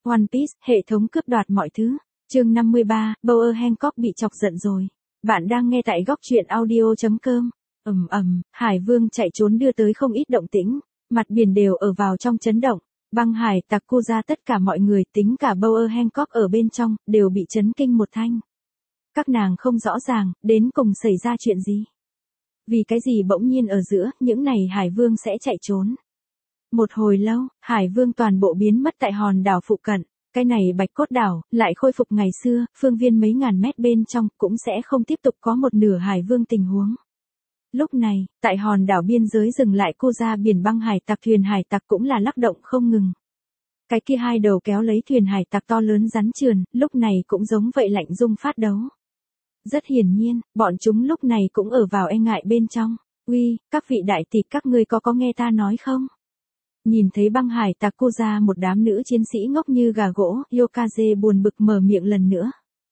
One Piece, hệ thống cướp đoạt mọi thứ. Chương 53, Bower Hancock bị chọc giận rồi. Bạn đang nghe tại góc truyện audio.com. Hải Vương chạy trốn đưa tới không ít động tĩnh, mặt biển đều ở vào trong chấn động. Băng hải tặc Kuza tất cả mọi người, tính cả Bower Hancock ở bên trong, đều bị chấn kinh một thanh. Các nàng không rõ ràng, đến cùng xảy ra chuyện gì. Vì cái gì bỗng nhiên ở giữa, những này Hải Vương sẽ chạy trốn. Một hồi lâu, Hải Vương toàn bộ biến mất tại hòn đảo phụ cận. Cái này bạch cốt đảo, lại khôi phục ngày xưa, phương viên mấy ngàn mét bên trong, cũng sẽ không tiếp tục có một nửa Hải Vương tình huống. Lúc này, tại hòn đảo biên giới dừng lại Kuza biển băng hải tặc thuyền hải tặc cũng là lắc động không ngừng. Cái kia hai đầu kéo lấy thuyền hải tặc to lớn rắn trườn, lúc này cũng giống vậy lạnh rung phát đấu. Rất hiển nhiên, bọn chúng lúc này cũng ở vào e ngại bên trong. Uy, các vị đại tỷ các ngươi có nghe ta nói không? Nhìn thấy băng hải tặc Kuza một đám nữ chiến sĩ ngốc như gà gỗ, Yokaze buồn bực mở miệng lần nữa.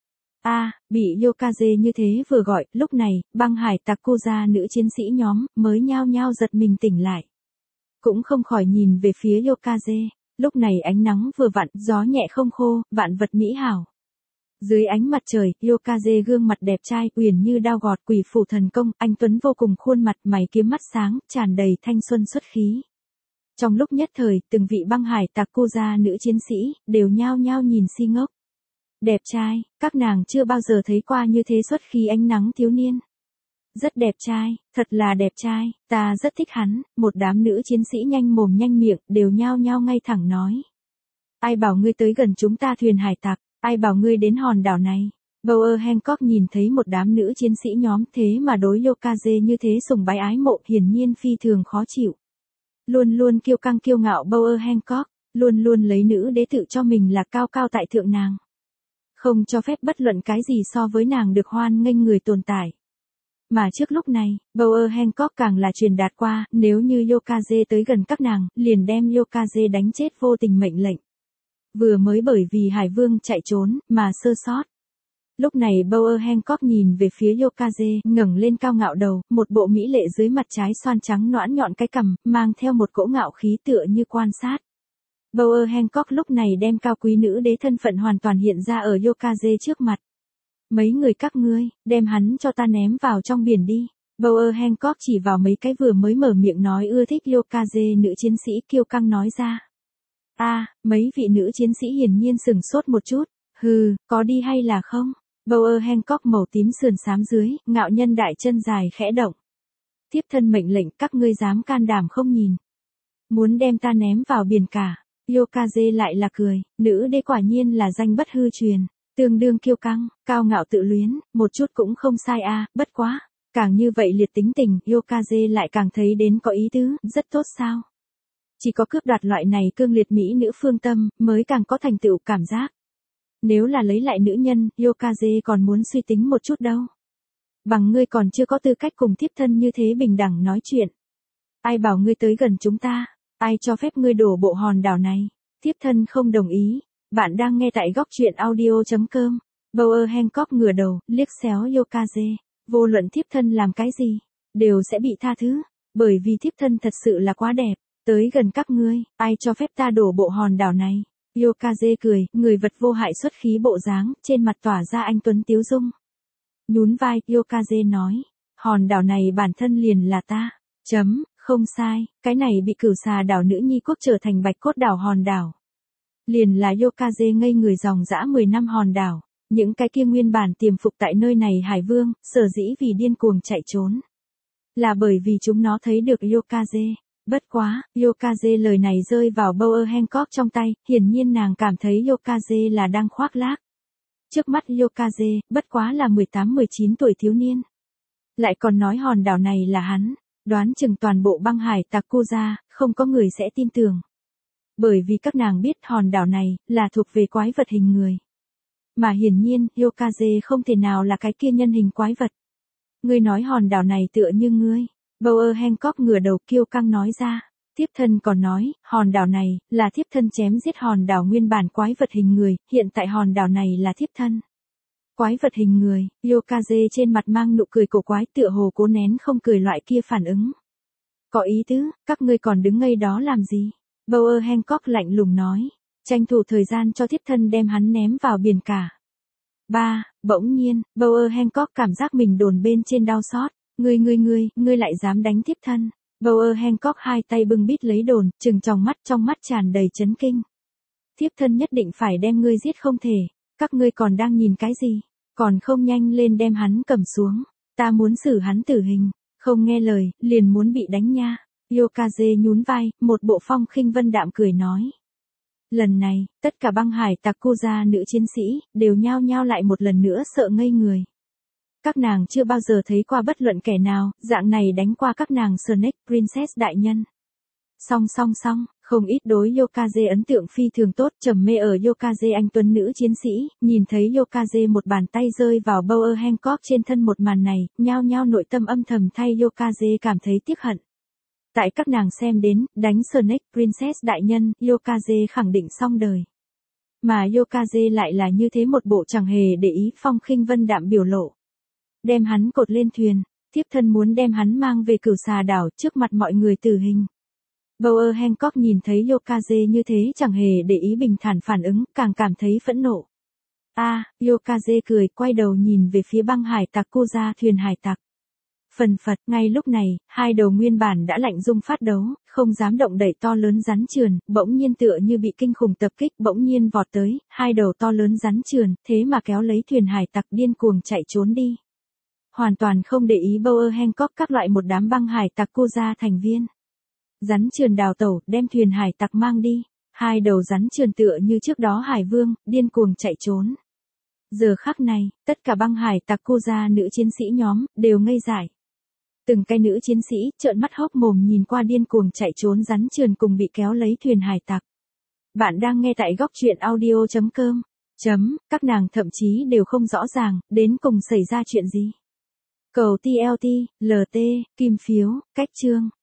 Bị Yokaze như thế vừa gọi, lúc này, băng hải tặc Kuza nữ chiến sĩ nhóm, mới nhao nhao giật mình tỉnh lại. Cũng không khỏi nhìn về phía Yokaze, lúc này ánh nắng vừa vặn, gió nhẹ không khô, vạn vật mỹ hảo. Dưới ánh mặt trời, Yokaze gương mặt đẹp trai, uyển như đao gọt quỷ phủ thần công, anh tuấn vô cùng khuôn mặt, mày kiếm mắt sáng, tràn đầy thanh xuân xuất khí. Trong lúc nhất thời, từng vị băng hải tặc Kuza nữ chiến sĩ, đều nhao nhao nhìn si ngốc. Đẹp trai, các nàng chưa bao giờ thấy qua như thế xuất khí ánh nắng thiếu niên. Rất đẹp trai, thật là đẹp trai, ta rất thích hắn, một đám nữ chiến sĩ nhanh mồm nhanh miệng, đều nhao nhao ngay thẳng nói. Ai bảo ngươi tới gần chúng ta thuyền hải tặc, ai bảo ngươi đến hòn đảo này. Bower Hancock nhìn thấy một đám nữ chiến sĩ nhóm thế mà đối Yokaze như thế sùng bái ái mộ, hiển nhiên phi thường khó chịu. Luôn luôn kiêu căng kiêu ngạo Bower Hancock, luôn luôn lấy nữ đế tự cho mình là cao cao tại thượng nàng. Không cho phép bất luận cái gì so với nàng được hoan nghênh người tồn tại. Mà trước lúc này, Bower Hancock càng là truyền đạt qua, nếu như Yokaze tới gần các nàng, liền đem Yokaze đánh chết vô tình mệnh lệnh. Vừa mới bởi vì Hải Vương chạy trốn, mà sơ sót. Lúc này Bower Hancock nhìn về phía Yokaze, ngẩng lên cao ngạo đầu, một bộ mỹ lệ dưới mặt trái xoan trắng nõn nhọn cái cằm, mang theo một cỗ ngạo khí tựa như quan sát. Bower Hancock lúc này đem cao quý nữ đế thân phận hoàn toàn hiện ra ở Yokaze trước mặt. Mấy người các ngươi, đem hắn cho ta ném vào trong biển đi. Bower Hancock chỉ vào mấy cái vừa mới mở miệng nói ưa thích Yokaze nữ chiến sĩ kiêu căng nói ra. Mấy vị nữ chiến sĩ hiển nhiên sừng sốt một chút. Có đi hay là không? Bower Hancock màu tím sườn xám dưới, ngạo nhân đại chân dài khẽ động. Tiếp thân mệnh lệnh các ngươi dám can đảm không nhìn. Muốn đem ta ném vào biển cả. Yokaze lại là cười, nữ đế quả nhiên là danh bất hư truyền, tương đương kiêu căng, cao ngạo tự luyến, một chút cũng không sai bất quá. Càng như vậy liệt tính tình, Yokaze lại càng thấy đến có ý tứ, rất tốt sao. Chỉ có cướp đoạt loại này cương liệt mỹ nữ phương tâm, mới càng có thành tựu cảm giác. Nếu là lấy lại nữ nhân, Yokaze còn muốn suy tính một chút đâu. Bằng ngươi còn chưa có tư cách cùng thiếp thân như thế bình đẳng nói chuyện. Ai bảo ngươi tới gần chúng ta, ai cho phép ngươi đổ bộ hòn đảo này, thiếp thân không đồng ý. Bạn đang nghe tại góc truyện audio.com. Bower Hancock ngửa đầu, liếc xéo Yokaze. Vô luận thiếp thân làm cái gì, đều sẽ bị tha thứ, bởi vì thiếp thân thật sự là quá đẹp. Tới gần các ngươi, ai cho phép ta đổ bộ hòn đảo này. Yokaze cười, người vật vô hại xuất khí bộ dáng, trên mặt tỏa ra anh tuấn tiếu dung. Nhún vai, Yokaze nói, hòn đảo này bản thân liền là ta. Không sai, cái này bị cửu xà đảo nữ nhi quốc trở thành bạch cốt đảo hòn đảo. Liền là Yokaze ngây người dòng dã 10 năm hòn đảo, những cái kia nguyên bản tiềm phục tại nơi này Hải Vương, sở dĩ vì điên cuồng chạy trốn. Là bởi vì chúng nó thấy được Yokaze. Bất quá, Yokaze lời này rơi vào Bower Hancock trong tay, hiển nhiên nàng cảm thấy Yokaze là đang khoác lác. Trước mắt Yokaze, bất quá là 18-19 tuổi thiếu niên. Lại còn nói hòn đảo này là hắn, đoán chừng toàn bộ băng hải tặc Kuza, không có người sẽ tin tưởng. Bởi vì các nàng biết hòn đảo này, là thuộc về quái vật hình người. Mà hiển nhiên, Yokaze không thể nào là cái kia nhân hình quái vật. Ngươi nói hòn đảo này tựa như ngươi. Bower Hancock ngửa đầu kiêu căng nói ra. Thiếp thân còn nói, hòn đảo này, là thiếp thân chém giết hòn đảo nguyên bản quái vật hình người, hiện tại hòn đảo này là thiếp thân. Quái vật hình người, Yokaze trên mặt mang nụ cười cổ quái tựa hồ cố nén không cười loại kia phản ứng. Có ý tứ, các ngươi còn đứng ngây đó làm gì? Bower Hancock lạnh lùng nói. tranh thủ thời gian cho thiếp thân đem hắn ném vào biển cả. 3. Bỗng nhiên, Bauer Hancock cảm giác mình đồn bên trên đau xót. Ngươi lại dám đánh thiếp thân. Bauer Hancock hai tay bưng bít lấy đồn, trừng trong mắt tràn đầy chấn kinh. Thiếp thân nhất định phải đem ngươi giết không thể. Các ngươi còn đang nhìn cái gì? Còn không nhanh lên đem hắn cầm xuống. Ta muốn xử hắn tử hình. Không nghe lời, liền muốn bị đánh nha. Yokaze nhún vai, một bộ phong khinh vân đạm cười nói. Lần này, tất cả băng hải tặc Kuja nữ chiến sĩ, đều nhao nhao lại một lần nữa sợ ngây người. Các nàng chưa bao giờ thấy qua bất luận kẻ nào, dạng này đánh qua các nàng Snake Princess đại nhân. Song, không ít đối Yokaze ấn tượng phi thường tốt, trầm mê ở Yokaze anh tuấn nữ chiến sĩ, nhìn thấy Yokaze một bàn tay rơi vào Bauer Hancock trên thân một màn này, nhao nhao nội tâm âm thầm thay Yokaze cảm thấy tiếc hận. Tại các nàng xem đến, đánh Snake Princess đại nhân, Yokaze khẳng định xong đời. Mà Yokaze lại là như thế một bộ chẳng hề để ý phong khinh vân đạm biểu lộ. Đem hắn cột lên thuyền, thiếp thân muốn đem hắn mang về Cửu Xà đảo trước mặt mọi người tử hình. Bauer Hancock nhìn thấy Yokaze như thế chẳng hề để ý bình thản phản ứng, càng cảm thấy phẫn nộ. Yokaze cười, quay đầu nhìn về phía băng hải tặc Kuja thuyền hải tặc. Phần phật, ngay lúc này, hai đầu nguyên bản đã lạnh rung phát đấu, không dám động đậy to lớn rắn trườn, bỗng nhiên tựa như bị kinh khủng tập kích, bỗng nhiên vọt tới, hai đầu to lớn rắn trườn, thế mà kéo lấy thuyền hải tặc điên cuồng chạy trốn đi. Hoàn toàn không để ý Bauer Hancock các loại một đám băng hải tặc Kuja thành viên. Rắn trườn đào tẩu, đem thuyền hải tặc mang đi. Hai đầu rắn trườn tựa như trước đó hải vương, điên cuồng chạy trốn. Giờ khắc này, tất cả băng hải tặc Kuja nữ chiến sĩ nhóm, đều ngây dại. Từng cái nữ chiến sĩ, trợn mắt hốc mồm nhìn qua điên cuồng chạy trốn rắn trườn cùng bị kéo lấy thuyền hải tặc. Bạn đang nghe tại góc truyện audio.com. Các nàng thậm chí đều không rõ ràng, đến cùng xảy ra chuyện gì. Cầu TLT, LT, kim phiếu, cách chương.